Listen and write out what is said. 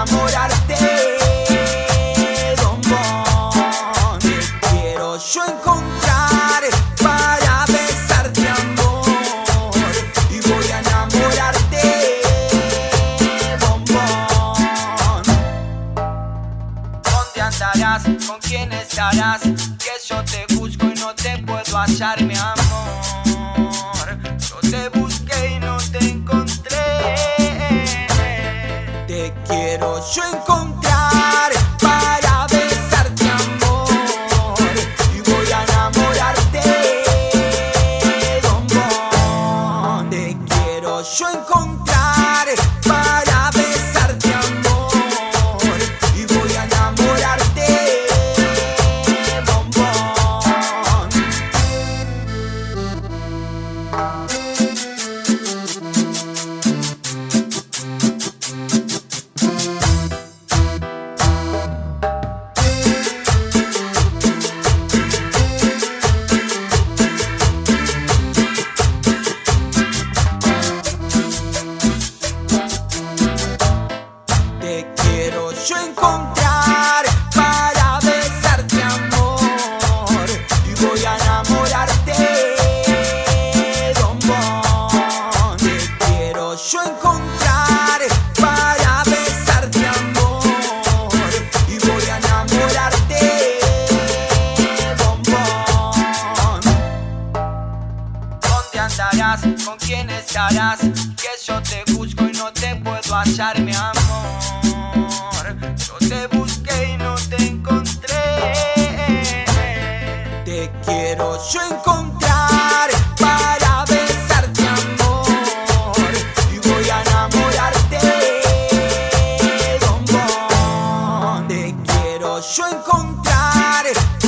enamorarte, bombón. Te quiero yo encontrar para besarte, amor, y voy a enamorarte, bombón. ¿Dónde andarás? ¿Con quién estarás? Que yo te busco y no te puedo hallar, mi amor. Yo te busqué y no te encontré. Te quiero yo encontrar para besarte, amor, y voy a enamorarte, bombón. Te quiero yo encontrar para besarte, amor, y voy a enamorarte, bombón. Te quiero yo encontrar para besarte, amor, y voy a enamorarte, bombón. Te quiero yo encontrar para besarte, amor, y voy a enamorarte, bombón. ¿Dónde andarás? ¿Con quién estarás? Que yo te busco y no te puedo hallar, mi amor. Yo te busqué y no te encontré. Te quiero yo encontrar para besarte, amor, y voy a enamorarte, bombón. Te quiero yo encontrar